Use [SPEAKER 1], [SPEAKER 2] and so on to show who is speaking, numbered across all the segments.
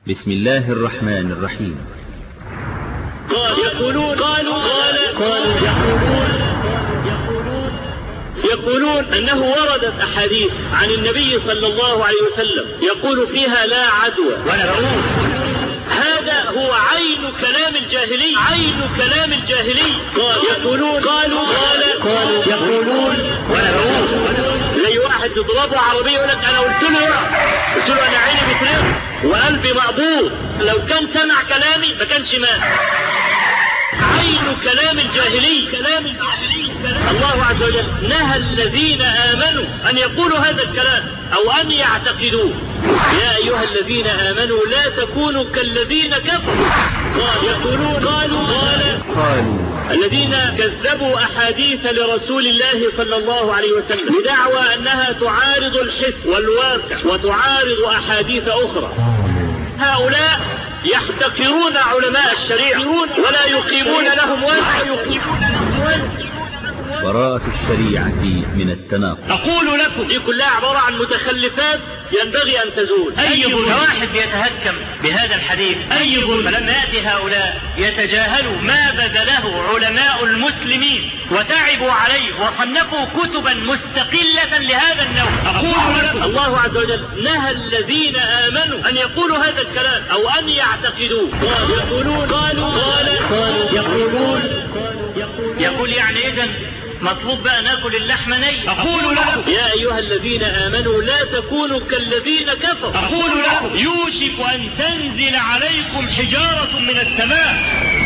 [SPEAKER 1] بسم الله الرحمن الرحيم.
[SPEAKER 2] يقولون أنه وردت أحاديث عن النبي صلى الله عليه وسلم يقول فيها لا عدوى ولا رؤوف. هذا هو عين كلام الجاهلي، عين كلام الجاهلي. يقولون ولا رؤوف. زي واحد يضربه عربية يقول لك أنا قلت له أنا عيني بترف وقلبي مقبوض، لو كان سمع كلامي ما كانش مات. عين كلام الجاهلي، كلام الجاهلي. الله عز وجل نهى الذين آمنوا أن يقولوا هذا الكلام أو أن يعتقدوه. يا أيها الذين آمنوا لا تكونوا كالذين كفروا. قالوا الذين كذبوا أحاديث لرسول الله صلى الله عليه وسلم بدعوى أنها تعارض الحس والواقع وتعارض أحاديث أخرى. هؤلاء يحتقرون علماء الشريعة ولا يقيمون لهم وزن.
[SPEAKER 1] براءة الشريعة من التناقض.
[SPEAKER 2] أقول لكم دي كلها عبارة عن متخلفات ينبغي أن تزول.
[SPEAKER 3] أي واحد يتهكم بهذا الحديث، أي ظلم. فلما يأتي هؤلاء يتجاهلوا ما بذله علماء المسلمين وتعبوا عليه وصنفوا كتبا مستقلة لهذا النوع.
[SPEAKER 2] أقول لكم الله عز وجل نهى الذين آمنوا أن يقولوا هذا الكلام أو أن يعتقدوه.
[SPEAKER 3] يقول يعني إذن مطلوب بقى ناكل اللحم ني.
[SPEAKER 2] أقول لكم يا أيها الذين آمنوا لا تكونوا كالذين كفروا. أقول لكم يوشك أن تنزل عليكم حجارة من السماء.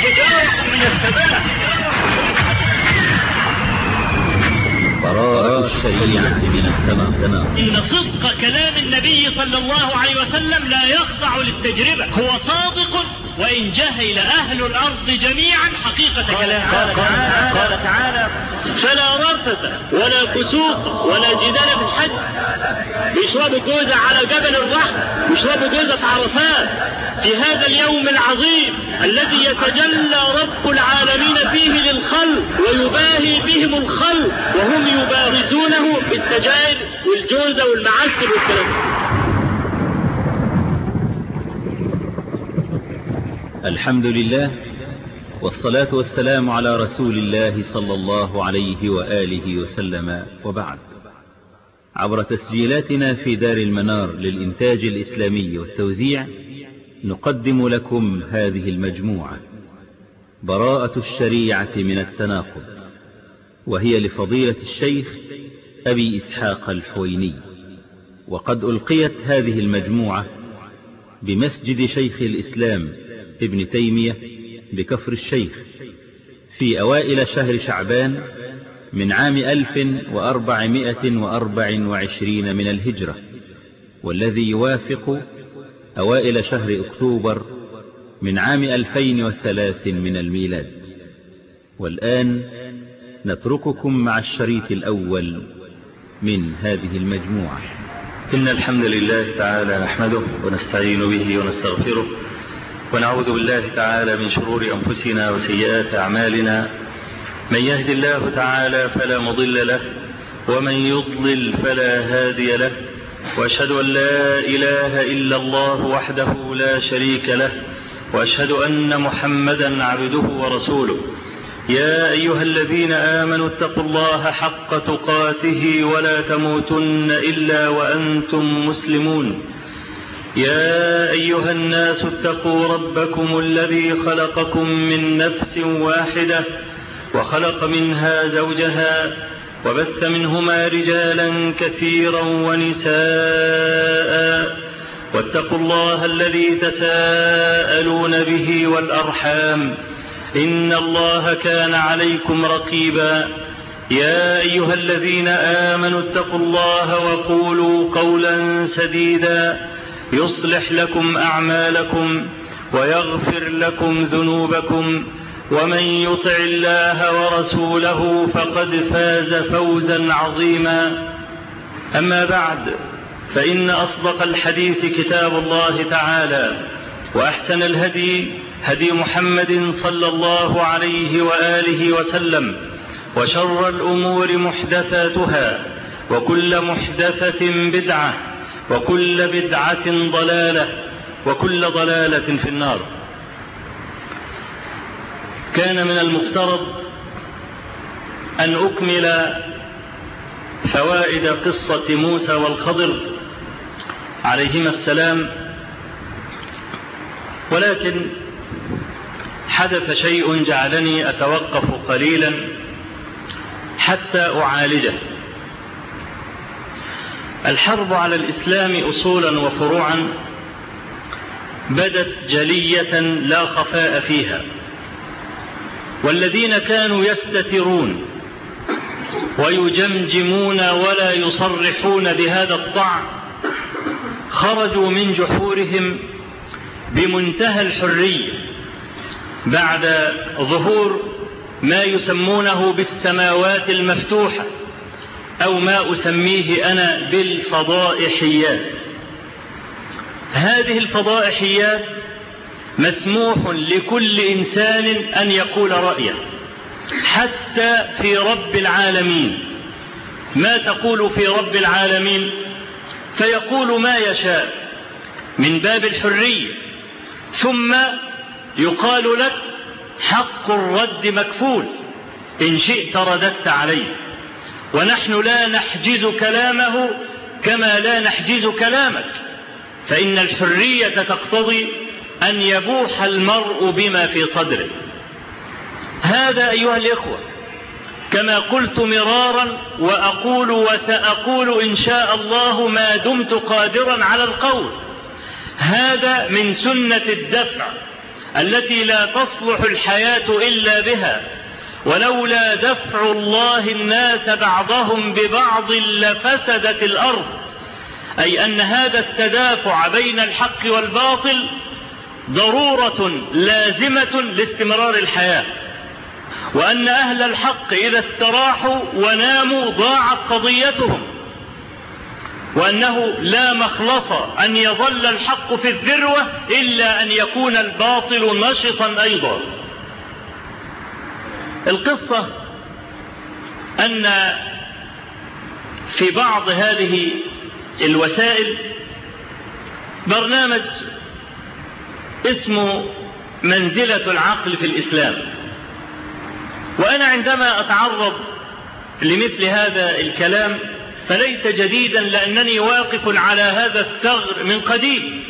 [SPEAKER 1] براءة الشريعة من التناقض.
[SPEAKER 2] إن صدق كلام النبي صلى الله عليه وسلم لا يخضع للتجربة، هو صادق وإن جهل أهل الأرض جميعا حقيقة كلامه.
[SPEAKER 3] قال تعالى
[SPEAKER 2] فلا رفث ولا فسوق ولا جدال في الحج. بيشربوا جوزة على جبل الرحم، بيشربوا جوزة في عرفات في هذا اليوم العظيم الذي يتجلى رب العالمين فيه للخلق ويباهي بهم الخلق وهم يبارزونه بالسجائر والجوزة والمعسل والكلام.
[SPEAKER 1] الحمد لله والصلاة والسلام على رسول الله صلى الله عليه وآله وسلم، وبعد. عبر تسجيلاتنا في دار المنار للإنتاج الإسلامي والتوزيع نقدم لكم هذه المجموعة براءة الشريعة من التناقض، وهي لفضيلة الشيخ أبي إسحاق الحويني. وقد ألقيت هذه المجموعة بمسجد شيخ الإسلام ابن تيمية بكفر الشيخ في أوائل شهر شعبان من عام 1424 من الهجرة، والذي يوافق أوائل شهر أكتوبر من عام 2003 من الميلاد. والآن نترككم مع الشريط الأول من هذه المجموعة.
[SPEAKER 4] إن الحمد لله تعالى نحمده ونستعين به ونستغفره ونعوذ بالله تعالى من شرور أنفسنا وسيئات أعمالنا. من يهد الله تعالى فلا مضل له ومن يضلل فلا هادي له، وأشهد أن لا إله إلا الله وحده لا شريك له، وأشهد أن محمدا عبده ورسوله. يا أيها الذين آمنوا اتقوا الله حق تقاته ولا تموتن إلا وأنتم مسلمون. يا أيها الناس اتقوا ربكم الذي خلقكم من نفس واحدة وخلق منها زوجها وبث منهما رجالا كثيرا ونساء، واتقوا الله الذي تساءلون به والأرحام إن الله كان عليكم رقيبا. يا أيها الذين آمنوا اتقوا الله وقولوا قولا سديدا يصلح لكم أعمالكم ويغفر لكم ذنوبكم، ومن يطع الله ورسوله فقد فاز فوزا عظيما. أما بعد، فإن أصدق الحديث كتاب الله تعالى، وأحسن الهدي هدي محمد صلى الله عليه وآله وسلم، وشر الأمور محدثاتها، وكل محدثة بدعة، وكل بدعة ضلالة، وكل ضلالة في النار. كان من المفترض أن أكمل فوائد قصة موسى والخضر عليهما السلام، ولكن حدث شيء جعلني أتوقف قليلا حتى أعالجه. الحرب على الإسلام أصولا وفروعا بدت جلية لا خفاء فيها، والذين كانوا يستترون ويجمجمون ولا يصرحون بهذا الطعن خرجوا من جحورهم بمنتهى الحرية بعد ظهور ما يسمونه بالسماوات المفتوحة، أو ما أسميه أنا بالفضائحيات. هذه الفضائحيات مسموح لكل إنسان أن يقول رأيه، حتى في رب العالمين. ما تقول في رب العالمين؟ فيقول ما يشاء من باب الحرية، ثم يقال لك حق الرد مكفول، إن شئت رددت عليه، ونحن لا نحجز كلامه كما لا نحجز كلامك، فإن الحرية تقتضي أن يبوح المرء بما في صدره. هذا أيها الإخوة كما قلت مرارا وأقول وسأقول إن شاء الله ما دمت قادرا على القول، هذا من سنة الدفع التي لا تصلح الحياة إلا بها، ولولا دفع الله الناس بعضهم ببعض لفسدت الأرض. أي أن هذا التدافع بين الحق والباطل ضرورة لازمة لاستمرار الحياة، وأن أهل الحق إذا استراحوا وناموا ضاعت قضيتهم، وأنه لا مخلص أن يظل الحق في الذروة إلا أن يكون الباطل نشطا أيضا. القصة أن في بعض هذه الوسائل برنامج اسمه منزلة العقل في الإسلام، وأنا عندما أتعرض لمثل هذا الكلام فليس جديدا، لأنني واقف على هذا الثغر من قديم.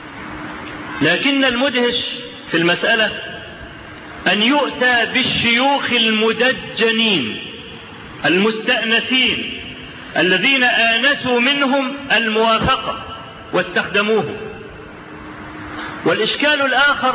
[SPEAKER 4] لكن المدهش في المسألة أن يؤتى بالشيوخ المدجنين المستأنسين الذين آنسوا منهم الموافقة واستخدموه. والإشكال الآخر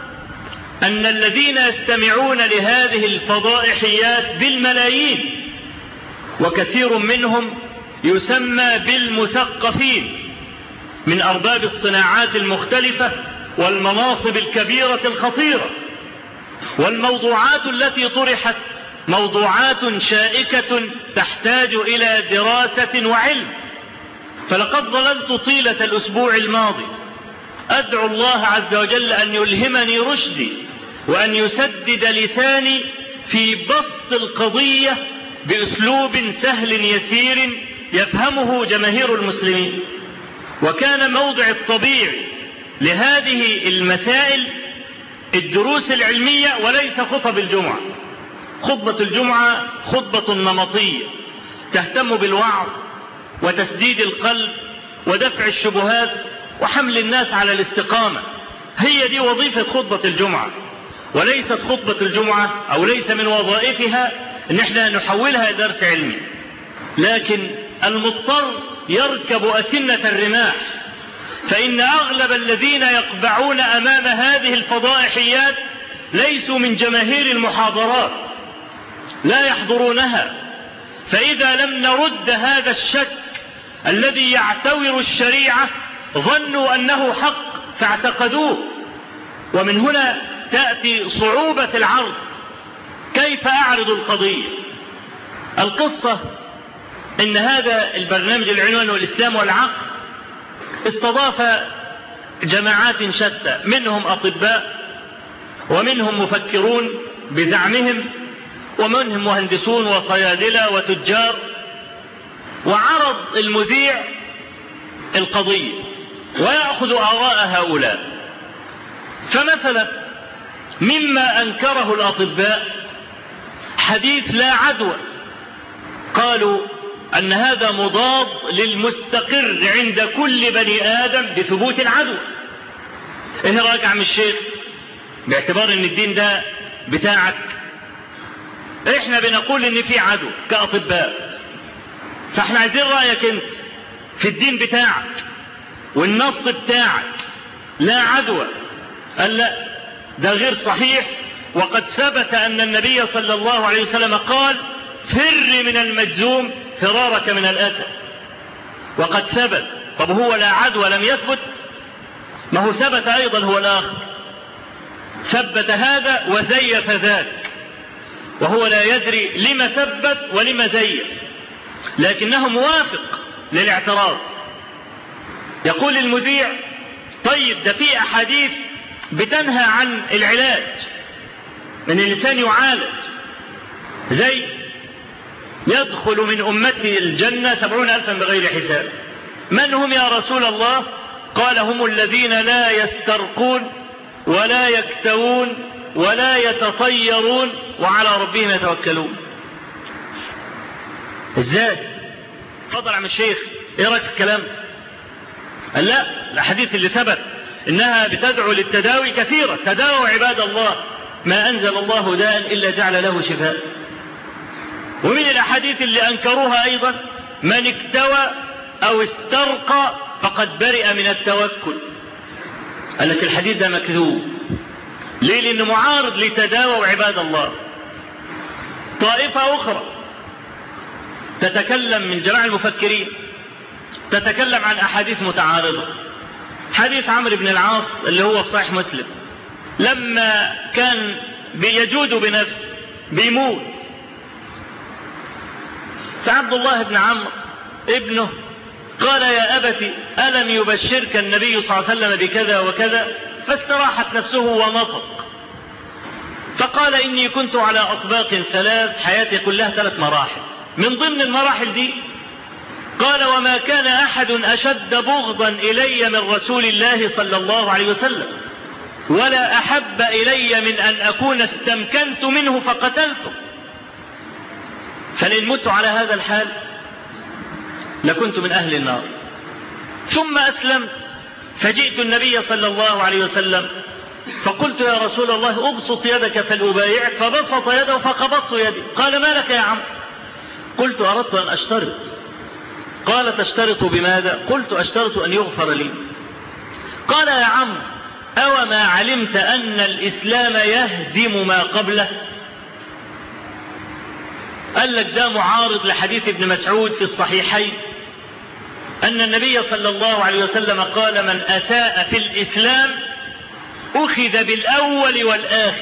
[SPEAKER 4] أن الذين يستمعون لهذه الفضائحيات بالملايين، وكثير منهم يسمى بالمثقفين من أرباب الصناعات المختلفة والمناصب الكبيرة الخطيرة، والموضوعات التي طرحت موضوعات شائكة تحتاج إلى دراسة وعلم. فلقد ظللت طيلة الأسبوع الماضي أدعو الله عز وجل أن يلهمني رشدي وأن يسدد لساني في بسط القضية بأسلوب سهل يسير يفهمه جماهير المسلمين. وكان موضع الطبيعي لهذه المسائل الدروس العلمية وليس خطب الجمعة. خطبة الجمعة خطبة نمطية تهتم بالوعظ وتسديد القلب ودفع الشبهات وحمل الناس على الاستقامة. هي دي وظيفة خطبة الجمعة، وليست خطبة الجمعة أو ليس من وظائفها ان احنا نحولها درس علمي. لكن المضطر يركب أسنة الرماح، فإن أغلب الذين يقبعون أمام هذه الفضائحيات ليسوا من جماهير المحاضرات، لا يحضرونها. فإذا لم نرد هذا الشك الذي يعتور الشريعة ظنوا أنه حق فاعتقدوه، ومن هنا تأتي صعوبة العرض. كيف أعرض القضية؟ القصة إن هذا البرنامج العنوان والإسلام والعقل استضاف جماعات شتى، منهم أطباء ومنهم مفكرون بزعمهم ومنهم مهندسون وصيادلة وتجار. وعرض المذيع القضية
[SPEAKER 3] ويأخذ آراء هؤلاء. فمثلا مما أنكره الأطباء حديث لا عدوى، قالوا أن هذا مضاد للمستقر عند كل بني آدم بثبوت العدوى. إيه رأيك يا عم الشيخ باعتبار أن الدين ده بتاعك؟ إحنا بنقول أن في عدوى كأطباء، فإحنا عايزين رأيك أنت في الدين بتاعك والنص بتاعك لا عدوى. قال لا، ده غير صحيح، وقد ثبت أن النبي صلى الله عليه وسلم قال فر من المجذوم فرارك من الأسد، وقد ثبت. طب هو لا عدوى لم يثبت؟ ما هو ثبت أيضا هو الآخر، ثبت هذا وزيف ذاك، وهو لا يدري لما ثبت ولما زيف، لكنه موافق للاعتراض. يقول المذيع طيب ده في أحاديث بتنهى عن العلاج، من الإنسان يعالج، زي يدخل من أمتي الجنة 70,000 بغير حساب. من هم يا رسول الله؟ قال هم الذين لا يسترقون ولا يكتوون ولا يتطيرون وعلى ربهم يتوكلون. ازاي؟ تفضل عم الشيخ، ايه رايك في الكلام؟ قال لا، الحديث اللي ثبت انها بتدعو للتداوي كثيرة، تداووا عباد الله، ما انزل الله داء الا جعل له شفاء. ومن الاحاديث اللي انكروها ايضا من اكتوى او استرقى فقد برئ من التوكل. قال لك الحديث ده مكذوب. ليه؟ لانه معارض لتداووا عباد الله. طائفة اخرى تتكلم من جماعة المفكرين تتكلم عن احاديث متعارضة. حديث عمرو بن العاص اللي هو في صحيح مسلم، لما كان بيجود بنفسه بيموت، فعبد الله بن عمرو ابنه قال يا أبت ألم يبشرك النبي صلى الله عليه وسلم بكذا وكذا؟ فاستراحت نفسه ونطق، فقال إني كنت على أطباق 3، حياتي كلها 3 مراحل، من ضمن المراحل دي قال وما كان أحد أشد بغضا إلي من رسول الله صلى الله عليه وسلم، ولا أحب إلي من أن أكون استمكنت منه فقتلته، فلئن مت على هذا الحال لكنت من أهل النار. ثم أسلمت فجئت النبي صلى الله عليه وسلم فقلت يا رسول الله أبسط يدك فلأبايعك، فبسط يده فقبضت يدي. قال ما لك يا عم؟ قلت أردت أن أشترط. قال تشترط بماذا؟ قلت أشترط أن يغفر لي. قال يا عم أو ما علمت أن الإسلام يهدم ما قبله؟ قال لك ده معارض لحديث ابن مسعود في الصحيحين أن النبي صلى الله عليه وسلم قال من أساء في الإسلام أخذ بالأول والآخر.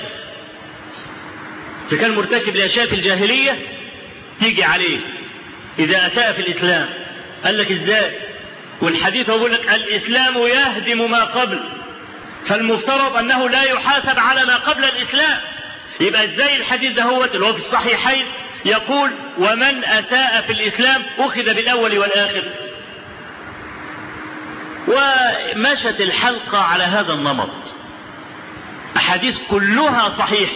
[SPEAKER 3] فكان مرتكب لأشياء في الجاهلية تيجي عليه إذا أساء في الإسلام. قال لك إزاي؟ والحديث يقول لك الإسلام يهدم ما قبل، فالمفترض أنه لا يحاسب على ما قبل الإسلام. يبقى إزاي الحديث ده هو اللي هو في الصحيحين يقول ومن أساء في الإسلام أخذ بالأول والآخر؟ ومشت الحلقة على هذا النمط، أحاديث كلها صحيح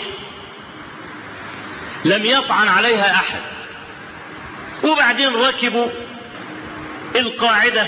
[SPEAKER 3] لم يطعن عليها أحد. وبعدين ركبوا القاعدة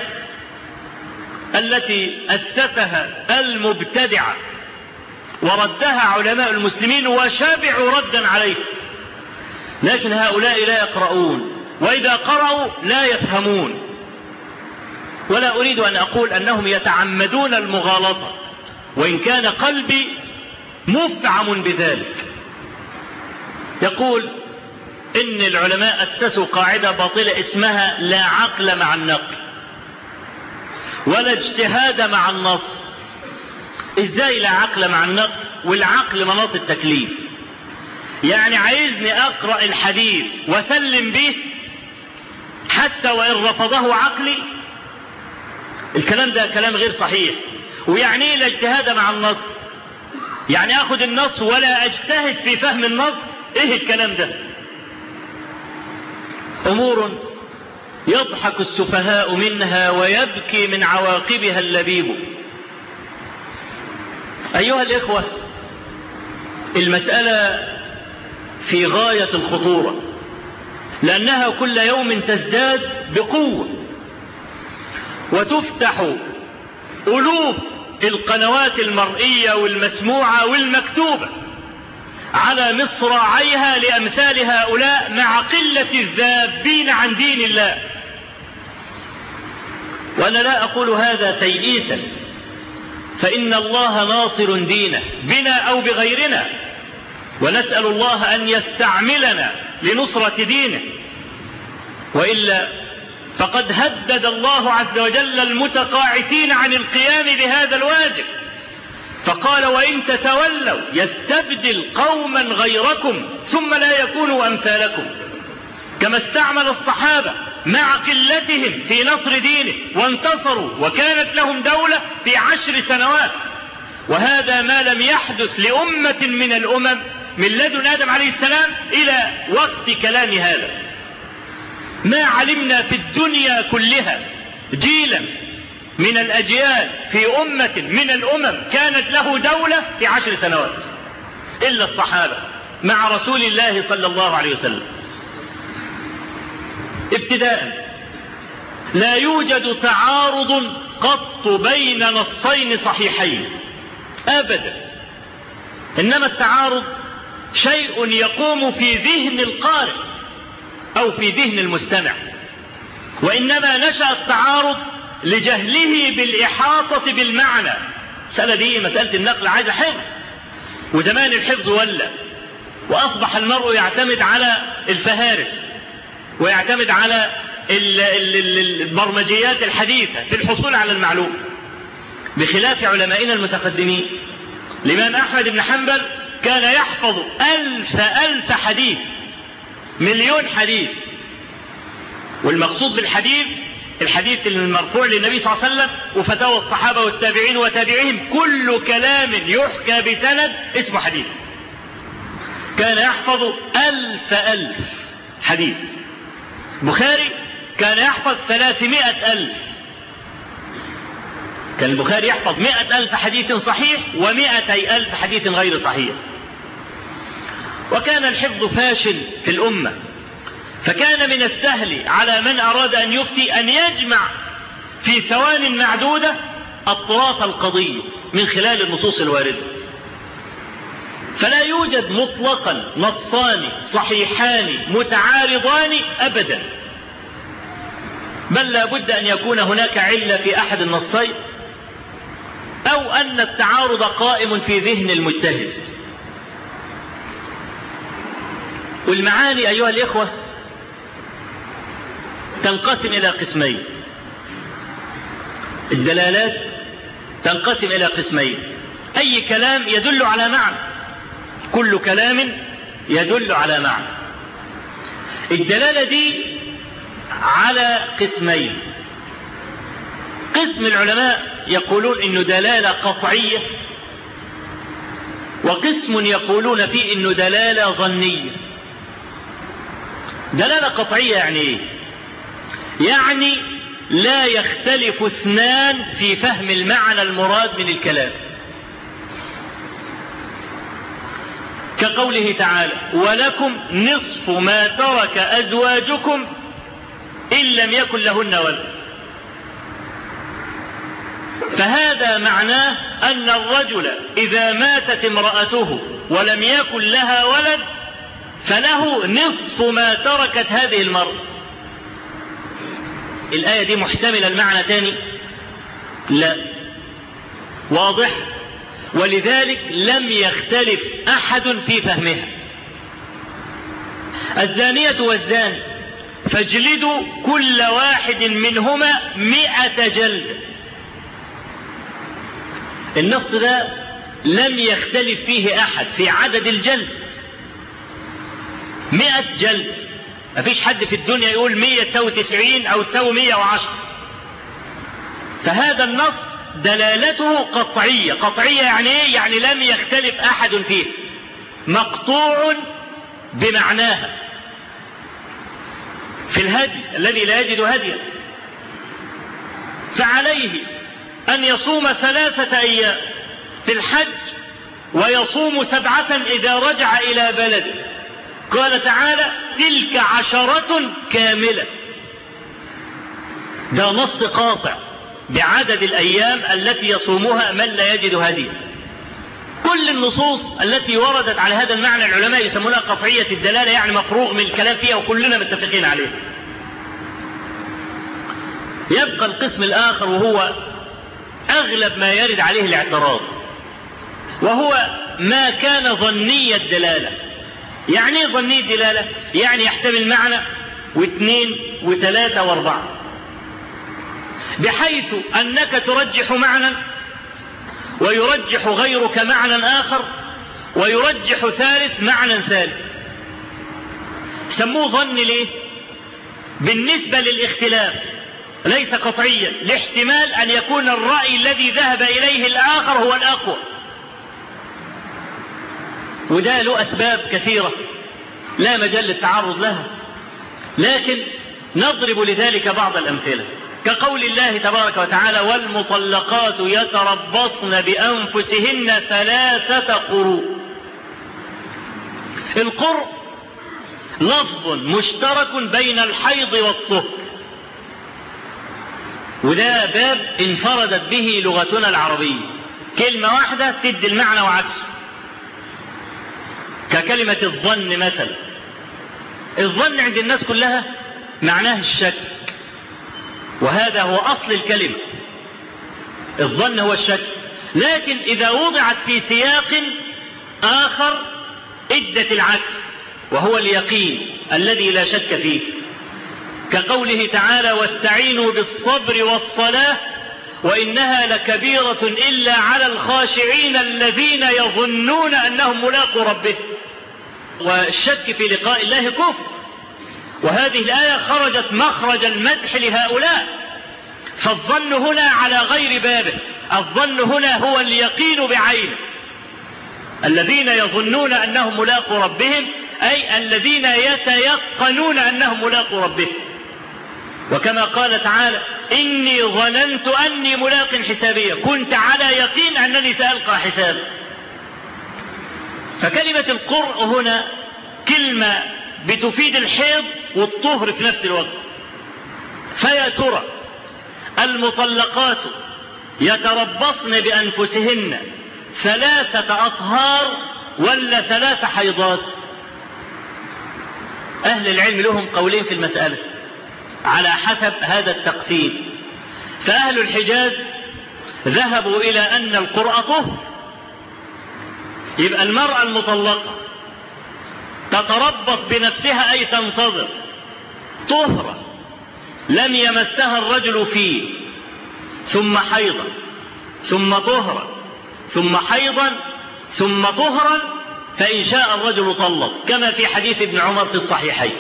[SPEAKER 3] التي أسسها المبتدعة وردها علماء المسلمين وشابعوا ردا عليه، لكن هؤلاء لا يقرؤون، وإذا قرأوا لا يفهمون. ولا أريد أن أقول أنهم يتعمدون المغالطة، وإن كان قلبي مفعم بذلك. يقول إن العلماء أسسوا قاعدة باطلة اسمها لا عقل مع النقل ولا اجتهاد مع النص. إزاي لا عقل مع النقل؟ والعقل مناط التكليف، يعني عايزني أقرأ الحديث وسلم به حتى وإن رفضه عقلي؟ الكلام ده كلام غير صحيح. ويعني إيه لا اجتهاد مع النص؟ يعني أخذ النص ولا أجتهد في فهم النص؟ إيه الكلام ده؟ أمور يضحك السفهاء منها ويبكي من عواقبها اللبيب. أيها الإخوة، المسألة في غاية الخطورة، لأنها كل يوم تزداد بقوة، وتفتح ألوف القنوات المرئية والمسموعة والمكتوبة على مصراعيها لأمثال هؤلاء مع قلة الذابين عن دين الله. وأنا لا أقول هذا تيئيسا، فإن الله ناصر دينه بنا أو بغيرنا، ونسأل الله أن يستعملنا لنصرة دينه، وإلا فقد هدد الله عز وجل المتقاعسين عن القيام بهذا الواجب، فقال: وإن تتولوا يستبدل قوما غيركم ثم لا يكونوا أمثالكم. كما استعمل الصحابة مع قلتهم في نصر دينه وانتصروا وكانت لهم دولة في 10 سنوات، وهذا ما لم يحدث لأمة من الأمم من لدن آدم عليه السلام إلى وقت كلام هذا. ما علمنا في الدنيا كلها جيلا من الأجيال في أمة من الأمم كانت له دولة في 10 سنوات إلا الصحابة مع رسول الله صلى الله عليه وسلم. ابتداء، لا يوجد تعارض قط بين نصين صحيحين أبدا، إنما التعارض شيء يقوم في ذهن القارئ أو في ذهن المستمع، وإنما نشأ التعارض لجهله بالإحاطة بالمعنى. مسألة دي مسألة النقل عايزة حفظ، وزمان الحفظ ولا، وأصبح المرء يعتمد على الفهارس ويعتمد على البرمجيات الحديثة في الحصول على المعلومة، بخلاف علمائنا المتقدمين. الإمام أحمد بن حنبل كان يحفظ 1000 حديث، 1,000,000 حديث، والمقصود بالحديث الحديث المرفوع للنبي صلى الله عليه وسلم وفتاوى الصحابة والتابعين وتابعيهم، كل كلام يحكى بسند اسمه حديث. كان يحفظ 1000 حديث. البخاري كان يحفظ 300,000. كان البخاري يحفظ 100,000 حديث صحيح و200,000 حديث غير صحيح. وكان الحفظ فاشل في الأمة، فكان من السهل على من أراد أن يفتي أن يجمع في ثوان معدودة أطراف القضية من خلال النصوص الواردة، فلا يوجد مطلقا نصان صحيحان متعارضان أبدا، بل لا بد أن يكون هناك علة في أحد النصين، أو أن التعارض قائم في ذهن المجتهد. والمعاني أيها الإخوة تنقسم إلى قسمين، الدلالات تنقسم إلى قسمين. أي كلام يدل على معنى، كل كلام يدل على معنى. الدلالة دي على قسمين. قسم العلماء يقولون إنه دلالة قطعية، وقسم يقولون فيه إنه دلالة ظنية. دلالة قطعية يعني إيه؟ يعني لا يختلف اثنان في فهم المعنى المراد من الكلام، كقوله تعالى: ولكم نصف ما ترك أزواجكم إن لم يكن لهن ولد. فهذا معناه أن الرجل إذا ماتت امرأته ولم يكن لها ولد فله نصف ما تركت هذه المرأة. الآية دي محتملة المعنى تاني؟ لا، واضح. ولذلك لم يختلف أحد في فهمها. الزانية والزاني فاجلدوا كل واحد منهما 100 جلد. النص ده لم يختلف فيه أحد في عدد الجلد، 100 جلد. مفيش حد في الدنيا يقول 100 تساوي 90 أو تساوي 110. فهذا النص دلالته قطعية. قطعية يعني ايه؟ يعني لم يختلف أحد فيه، مقطوع بمعناها. في الهدي الذي لا يجد هديا، فعليه أن يصوم 3 أيام في الحج ويصوم 7 إذا رجع إلى بلده. قال تعالى: تلك 10 كاملة. ده نص قاطع بعدد الأيام التي يصومها من لا يجد هديا. كل النصوص التي وردت على هذا المعنى العلماء يسمونها قطعية الدلالة، يعني مفروغ من الكلام فيها وكلنا متفقين عليه. يبقى القسم الآخر وهو أغلب ما يرد عليه الاعتراض، وهو ما كان ظني الدلالة. يعني ايه ظني الدلالة؟ يعني يحتمل معنى واثنين وثلاثة واربعة، بحيث أنك ترجح معنى ويرجح غيرك معنى آخر ويرجح ثالث معنى ثالث. سموه ظن ليه؟ بالنسبة للاختلاف ليس قطعيا، لاحتمال أن يكون الرأي الذي ذهب إليه الآخر هو الأقوى، وده له أسباب كثيرة لا مجال للتعرض لها، لكن نضرب لذلك بعض الأمثلة، كقول الله تبارك وتعالى: والمطلقات يتربصن بأنفسهن 3 قروء. القرء لفظ مشترك بين الحيض والطهر، وده باب انفردت به لغتنا العربية، كلمة واحدة تدي المعنى وعكسه، ككلمة الظن مثلا. الظن عند الناس كلها معناه الشك، وهذا هو أصل الكلمة. الظن هو الشك، لكن إذا وضعت في سياق آخر ادت العكس، وهو اليقين الذي لا شك فيه، كقوله تعالى: واستعينوا بالصبر والصلاة وإنها لكبيرة إلا على الخاشعين الذين يظنون أنهم ملاقوا ربهم. والشك في لقاء الله كفر، وهذه الآية خرجت مخرج المدح لهؤلاء، فالظن هنا على غير بابه. الظن هنا هو اليقين بعينه. الذين يظنون أنهم ملاقوا ربهم أي الذين يتيقنون أنهم ملاقوا ربهم. وكما قال تعالى: إني ظننت أني ملاق حسابيا، كنت على يقين أنني سألقى حسابا. فكلمة القرء هنا كلمة بتفيد الحيض والطهر في نفس الوقت. فيا ترى المطلقات يتربصن بأنفسهن 3 أطهار ولا 3 حيضات؟ أهل العلم لهم قولين في المسألة على حسب هذا التقسيم. فأهل الحجاز ذهبوا إلى أن القرء طهر، يبقى المرأة المطلقة تتربص بنفسها أي تنتظر طهرا لم يمسها الرجل فيه، ثم حيضا، ثم طهرا، ثم حيضا، ثم طهرا، فإن شاء الرجل طلق، كما في حديث ابن عمر في الصحيحين.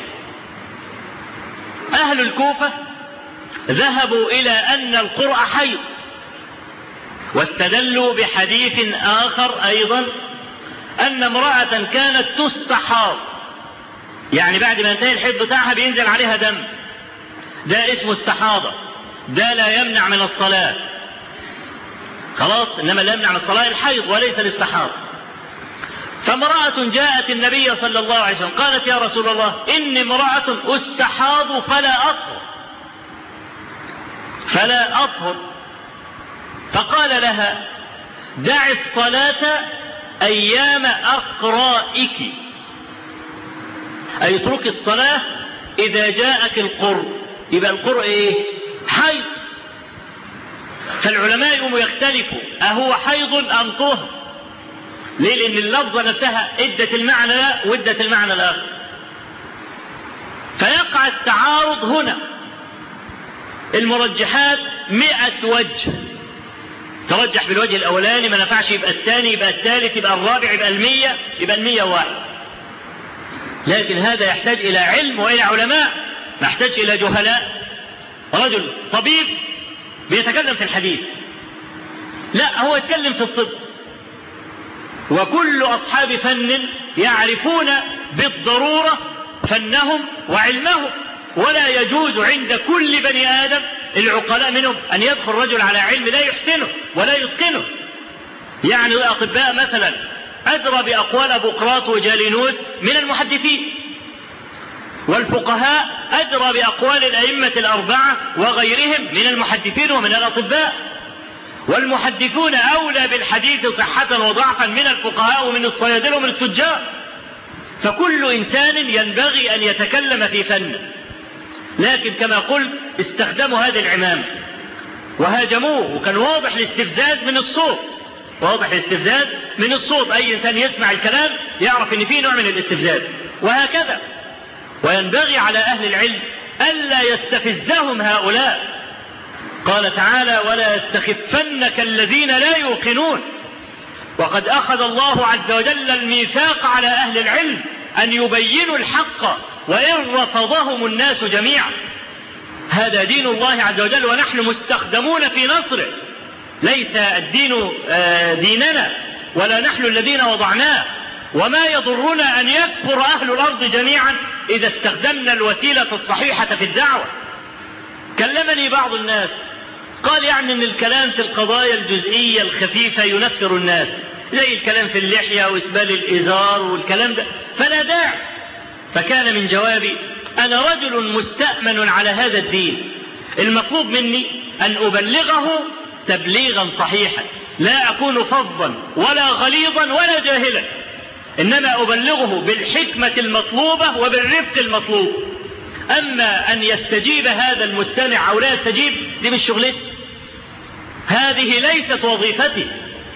[SPEAKER 3] أهل الكوفة ذهبوا إلى أن القرء حيض، واستدلوا بحديث آخر أيضا أن امرأة كانت تستحاض، يعني بعد ما ينتهي الحيض بتاعها بينزل عليها دم، ده اسمه استحاضة، ده لا يمنع من الصلاة خلاص، إنما لا يمنع من الصلاة الحيض وليس الاستحاضة. فامرأة جاءت النبي صلى الله عليه وسلم قالت: يا رسول الله، إني امرأة أستحاض فلا أطهر. فقال لها: دع الصلاة أيام أقرائك، أي اترك الصلاة إذا جاءك القرء. يبقى القرء إيه؟ حيض. فالعلماء يقوموا يختلفوا أهو حيض أم طهر؟ ليه؟ لأن اللفظة نفسها ادت المعنى لا وادت المعنى الآخر، فيقع التعارض هنا. المرجحات 100 وجه، ترجح بالوجه الأولاني ما نفعش يبقى الثاني، يبقى الثالث، يبقى الرابع، يبقى 100، يبقى 101. لكن هذا يحتاج إلى علم وإلى علماء، ما يحتاج إلى جهلاء. رجل طبيب بيتكلم في الحديث، لا، هو يتكلم في الطب، وكل أصحاب فن يعرفون بالضرورة فنهم وعلمهم، ولا يجوز عند كل بني آدم العقلاء منهم أن يدخل رجل على علم لا يحسنه ولا يتقنه. يعني الأطباء مثلا أدرى بأقوال أبوقراط وجالينوس من المحدثين، والفقهاء أدرى بأقوال الأئمة الأربعة وغيرهم من المحدثين ومن الأطباء، والمحدثون أولى بالحديث صحة وضعفا من الفقهاء ومن الصيادلة ومن التجار. فكل إنسان ينبغي أن يتكلم في فن، لكن كما قلت استخدموا هذه العمامة وهاجموه، وكان واضح الاستفزاز من الصوت، واضح الاستفزاز من الصوت. أي إنسان يسمع الكلام يعرف أن فيه نوع من الاستفزاز، وهكذا. وينبغي على أهل العلم ألا يستفزهم هؤلاء. قال تعالى: ولا يستخفنك الذين لا يوقنون. وقد أخذ الله عز وجل الميثاق على أهل العلم أن يبينوا الحق وإن رفضهم الناس جميعا. هذا دين الله عز وجل ونحن مستخدمون في نصره، ليس الدين ديننا ولا نحن الذين وضعناه. وما يضرنا أن يكفر أهل الأرض جميعا إذا استخدمنا الوسيلة الصحيحة في الدعوة. كلمني بعض الناس قال يعني أن الكلام في القضايا الجزئية الخفيفة ينفر الناس، زي الكلام في اللحية وإسبال الإزار والكلام ده، فلا داعي. فكان من جوابي: أنا رجل مستأمن على هذا الدين، المطلوب مني أن أبلغه تبليغا صحيحا، لا أكون فظا ولا غليظا ولا جاهلا، إنما أبلغه بالحكمة المطلوبة وبالرفق المطلوب. أما أن يستجيب هذا المستمع أو لا يستجيب دي مش شغلتي، هذه ليست وظيفتي.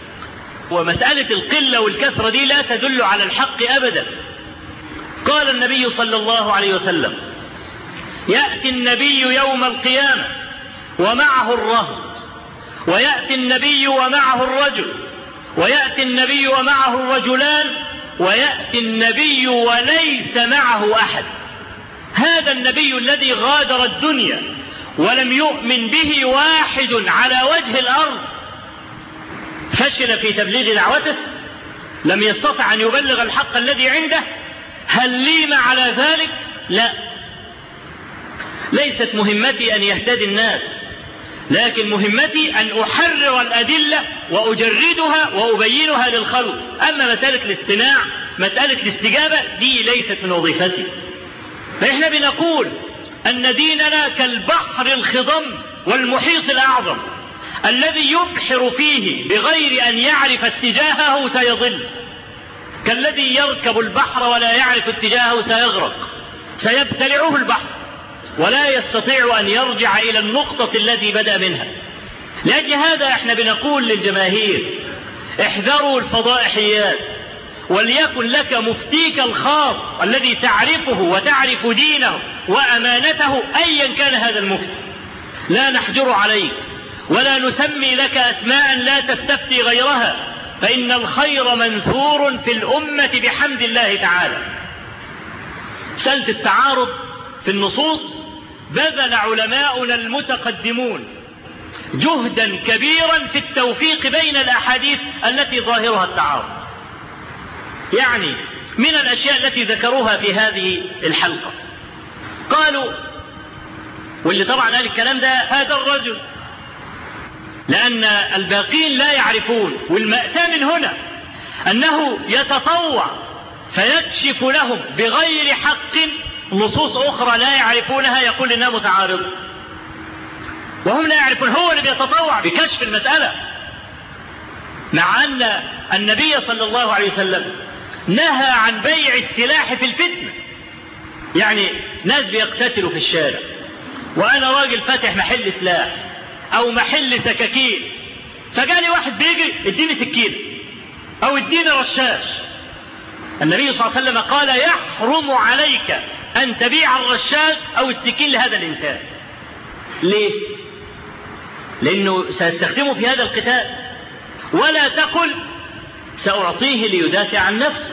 [SPEAKER 3] ومسألة القلة والكثرة دي لا تدل على الحق أبدا. قال النبي صلى الله عليه وسلم: يأتي النبي يوم القيامة ومعه الرهط، ويأتي النبي ومعه الرجل، ويأتي النبي ومعه الرجلان، ويأتي النبي وليس معه أحد. هذا النبي الذي غادر الدنيا ولم يؤمن به واحد على وجه الأرض، فشل في تبليغ دعوته، لم يستطع أن يبلغ الحق الذي عنده. هل ليم على ذلك؟ لا، ليست مهمتي أن يهتدي الناس، لكن مهمتي أن أحرر الأدلة وأجردها وأبينها للخلق. أما مسألة الاستماع، مسألة الاستجابة دي ليست من وظيفتي. فإحنا بنقول أن ديننا كالبحر الخضم والمحيط الأعظم الذي يبحر فيه بغير أن يعرف اتجاهه سيضل، كالذي يركب البحر ولا يعرف اتجاهه سيغرق، سيبتلعه البحر ولا يستطيع أن يرجع إلى النقطة التي بدأ منها. لأجل هذا احنا بنقول للجماهير: احذروا الفضائحيات، وليكن لك مفتيك الخاص الذي تعرفه وتعرف دينه وأمانته أيا كان هذا المفتي. لا نحجر عليك ولا نسمي لك أسماء لا تستفتي غيرها، فإن الخير منثور في الأمة بحمد الله تعالى. مسألة التعارض في النصوص بذل علماؤنا المتقدمون جهدا كبيرا في التوفيق بين الأحاديث التي ظاهرها التعارض. يعني من الأشياء التي ذكروها في هذه الحلقة قالوا، واللي طبعا قال الكلام ده هذا الرجل، لأن الباقين لا يعرفون، والمأساة من هنا أنه يتطوع فيكشف لهم بغير حق نصوص أخرى لا يعرفونها، يقول إنها متعارضة، وهم لا يعرفون. هو اللي بيتطوع بكشف المسألة، مع أن النبي صلى الله عليه وسلم نهى عن بيع السلاح في الفتنة. يعني ناس بيقتتلوا في الشارع، وأنا راجل فاتح محل سلاح أو محل سكاكين، فجاني واحد بيجي اديني سكين أو اديني رشاش. النبي صلى الله عليه وسلم قال: يحرم عليك أن تبيع الرشاش أو السكين لهذا الإنسان. ليه؟ لأنه سيستخدمه في هذا القتال. ولا تقل سأعطيه ليدافع عن نفسه،